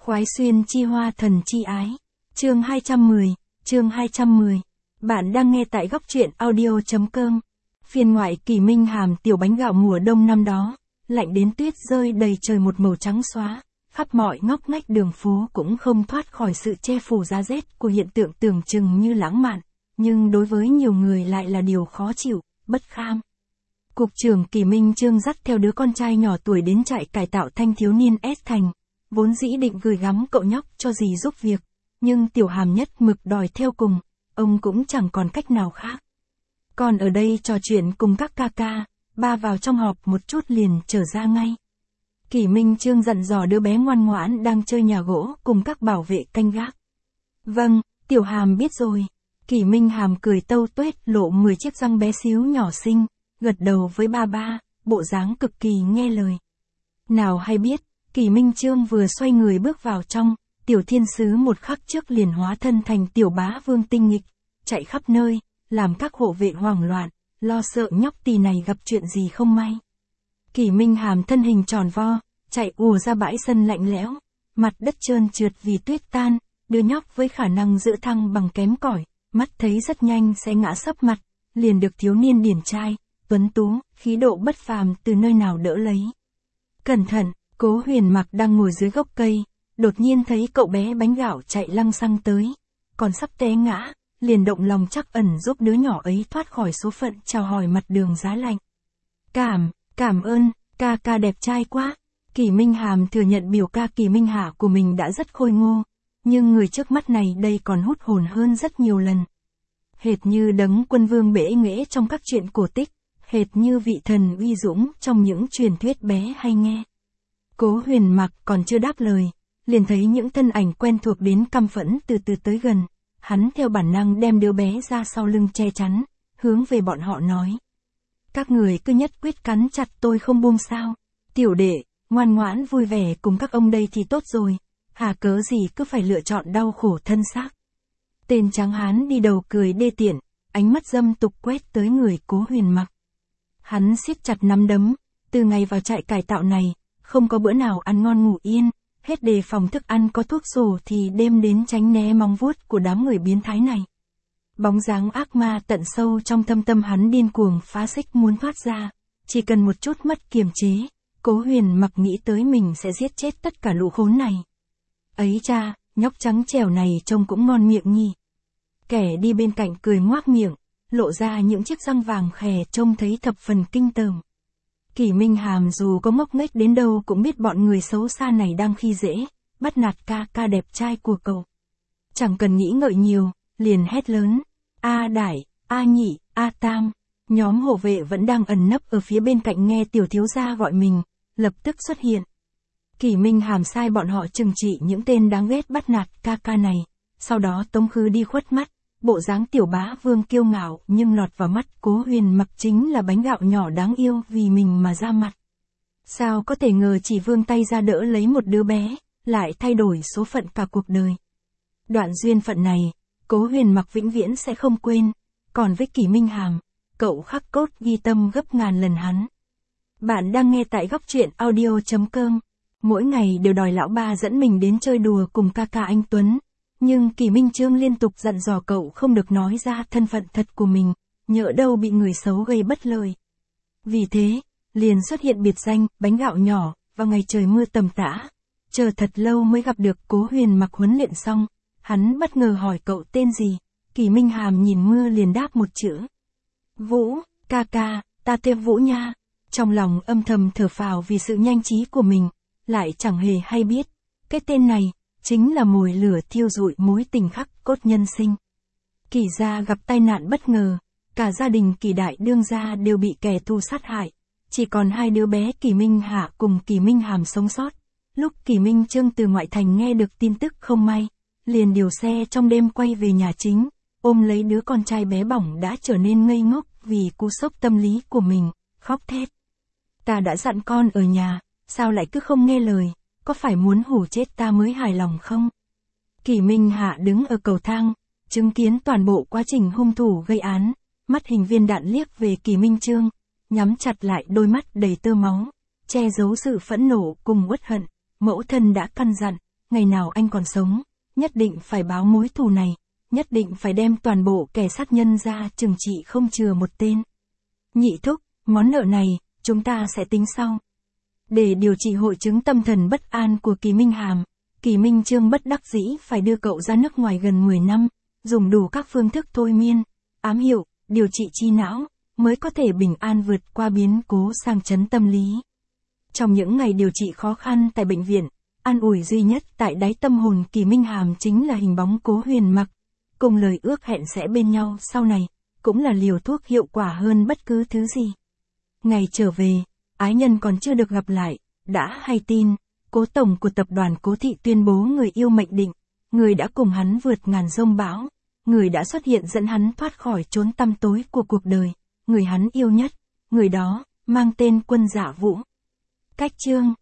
Khoái xuyên chi hoa thần chi ái. Chương 210. Bạn đang nghe tại góc truyện audio.com. Phiên ngoại Kỳ Minh Hàm tiểu bánh gạo mùa đông năm đó, lạnh đến tuyết rơi đầy trời một màu trắng xóa, khắp mọi ngóc ngách đường phố cũng không thoát khỏi sự che phủ giá rét của hiện tượng tưởng chừng như lãng mạn, nhưng đối với nhiều người lại là điều khó chịu, bất kham. Cục trưởng Kỳ Minh Chương dắt theo đứa con trai nhỏ tuổi đến trại cải tạo thanh thiếu niên S Thành, vốn dĩ định gửi gắm cậu nhóc cho dì giúp việc, nhưng Tiểu Hàm nhất mực đòi theo cùng, ông cũng chẳng còn cách nào khác. Còn ở đây trò chuyện cùng các ca ca, ba vào trong họp một chút liền trở ra ngay. Kỳ Minh Chương dặn dò đứa bé ngoan ngoãn đang chơi nhà gỗ cùng các bảo vệ canh gác. Vâng, Tiểu Hàm biết rồi. Kỳ Minh Hàm cười tâu tuét lộ 10 chiếc răng bé xíu nhỏ xinh, gật đầu với ba, bộ dáng cực kỳ nghe lời. Nào hay biết, Kỳ Minh Chương vừa xoay người bước vào trong, Tiểu Thiên Sứ một khắc trước liền hóa thân thành Tiểu Bá Vương tinh nghịch, chạy khắp nơi, làm các hộ vệ hoảng loạn, lo sợ nhóc tì này gặp chuyện gì không may. Kỳ Minh Hàm thân hình tròn vo, chạy ùa ra bãi sân lạnh lẽo, mặt đất trơn trượt vì tuyết tan, đứa nhóc với khả năng giữ thăng bằng kém cỏi, mắt thấy rất nhanh sẽ ngã sấp mặt, liền được thiếu niên điển trai, tuấn tú, khí độ bất phàm từ nơi nào đỡ lấy. Cẩn thận, Cố Huyền Mặc đang ngồi dưới gốc cây, đột nhiên thấy cậu bé bánh gạo chạy lăng xăng tới, còn sắp té ngã, liền động lòng trắc ẩn giúp đứa nhỏ ấy thoát khỏi số phận, chào hỏi mặt đường giá lạnh. Cảm ơn, ca ca đẹp trai quá. Kỳ Minh Hàm thừa nhận biểu ca Kỳ Minh Hạ của mình đã rất khôi ngô, nhưng người trước mắt này đây còn hút hồn hơn rất nhiều lần. Hệt như đấng quân vương bể nghệ trong các chuyện cổ tích, hệt như vị thần uy dũng trong những truyền thuyết bé hay nghe. Cố Huyền Mặc còn chưa đáp lời, liền thấy những thân ảnh quen thuộc đến căm phẫn từ từ tới gần, hắn theo bản năng đem đứa bé ra sau lưng che chắn, hướng về bọn họ nói. Các người cứ nhất quyết cắn chặt tôi không buông sao, tiểu đệ, ngoan ngoãn vui vẻ cùng các ông đây thì tốt rồi, hà cớ gì cứ phải lựa chọn đau khổ thân xác. Tên tráng hán đi đầu cười đê tiện, ánh mắt dâm tục quét tới người Cố Huyền Mặc. Hắn siết chặt nắm đấm, từ ngày vào trại cải tạo này, không có bữa nào ăn ngon ngủ yên, hết đề phòng thức ăn có thuốc sổ thì đêm đến tránh né móng vuốt của đám người biến thái này. Bóng dáng ác ma tận sâu trong thâm tâm hắn điên cuồng phá xích muốn thoát ra, chỉ cần một chút mất kiềm chế, Cố Huyền Mặc nghĩ tới mình sẽ giết chết tất cả lũ khốn này. Ấy cha, nhóc trắng trẻo này trông cũng ngon miệng nhỉ. Kẻ đi bên cạnh cười ngoác miệng, lộ ra những chiếc răng vàng khè trông thấy thập phần kinh tởm. Kỳ Minh Hàm dù có ngốc nghếch đến đâu cũng biết bọn người xấu xa này đang khi dễ, bắt nạt ca ca đẹp trai của cậu. Chẳng cần nghĩ ngợi nhiều, liền hét lớn, A Đại, A Nhị, A Tam. Nhóm hộ vệ vẫn đang ẩn nấp ở phía bên cạnh nghe tiểu thiếu gia gọi mình, lập tức xuất hiện. Kỳ Minh Hàm sai bọn họ trừng trị những tên đáng ghét bắt nạt ca ca này, sau đó tống khứ đi khuất mắt. Bộ dáng Tiểu Bá Vương kiêu ngạo nhưng lọt vào mắt Cố Huyền Mặc chính là bánh gạo nhỏ đáng yêu vì mình mà ra mặt. Sao có thể ngờ chỉ vươn tay ra đỡ lấy một đứa bé, lại thay đổi số phận cả cuộc đời. Đoạn duyên phận này, Cố Huyền Mặc vĩnh viễn sẽ không quên, còn với Kỳ Minh Hàm, cậu khắc cốt ghi tâm gấp ngàn lần hắn. Bạn đang nghe tại góc truyện audio.com. Mỗi ngày đều đòi lão ba dẫn mình đến chơi đùa cùng ca ca anh Tuấn. Nhưng Kỳ Minh Chương liên tục dặn dò cậu không được nói ra thân phận thật của mình, nhỡ đâu bị người xấu gây bất lợi. Vì thế, liền xuất hiện biệt danh, bánh gạo nhỏ, vào ngày trời mưa tầm tã. Chờ thật lâu mới gặp được Cố Huyền Mặc huấn luyện xong, hắn bất ngờ hỏi cậu tên gì, Kỳ Minh Hàm nhìn mưa liền đáp một chữ. Vũ, ca ca, ta tên Vũ nha. Trong lòng âm thầm thở phào vì sự nhanh trí của mình, lại chẳng hề hay biết, cái tên này chính là mồi lửa thiêu rụi mối tình khắc cốt nhân sinh. Kỳ gia gặp tai nạn bất ngờ, cả gia đình Kỳ đại đương gia đều bị kẻ thù sát hại, chỉ còn hai đứa bé Kỳ Minh Hạ cùng Kỳ Minh Hàm sống sót. Lúc Kỳ Minh Chương từ ngoại thành nghe được tin tức không may, liền điều xe trong đêm quay về nhà chính, ôm lấy đứa con trai bé bỏng đã trở nên ngây ngốc vì cú sốc tâm lý của mình, khóc thét. Ta đã dặn con ở nhà, sao lại cứ không nghe lời? Có phải muốn hù chết ta mới hài lòng không? Kỳ Minh Hạ đứng ở cầu thang, chứng kiến toàn bộ quá trình hung thủ gây án, mắt hình viên đạn liếc về Kỳ Minh Chương, nhắm chặt lại đôi mắt đầy tơ máu, che giấu sự phẫn nộ cùng uất hận. Mẫu thân đã căn dặn, ngày nào anh còn sống, nhất định phải báo mối thù này, nhất định phải đem toàn bộ kẻ sát nhân ra trừng trị không chừa một tên. Nhị thúc, món nợ này, chúng ta sẽ tính sau. Để điều trị hội chứng tâm thần bất an của Kỳ Minh Hàm, Kỳ Minh Chương bất đắc dĩ phải đưa cậu ra nước ngoài gần 10 năm, dùng đủ các phương thức thôi miên, ám hiệu, điều trị chi não, mới có thể bình an vượt qua biến cố sang chấn tâm lý. Trong những ngày điều trị khó khăn tại bệnh viện, an ủi duy nhất tại đáy tâm hồn Kỳ Minh Hàm chính là hình bóng Cố Huyền Mặc, cùng lời ước hẹn sẽ bên nhau sau này, cũng là liều thuốc hiệu quả hơn bất cứ thứ gì. Ngày trở về, ái nhân còn chưa được gặp lại, đã hay tin, Cố tổng của tập đoàn Cố Thị tuyên bố người yêu mệnh định, người đã cùng hắn vượt ngàn giông bão, người đã xuất hiện dẫn hắn thoát khỏi chốn tăm tối của cuộc đời, người hắn yêu nhất, người đó, mang tên Quân Dạ Vũ. Cách chương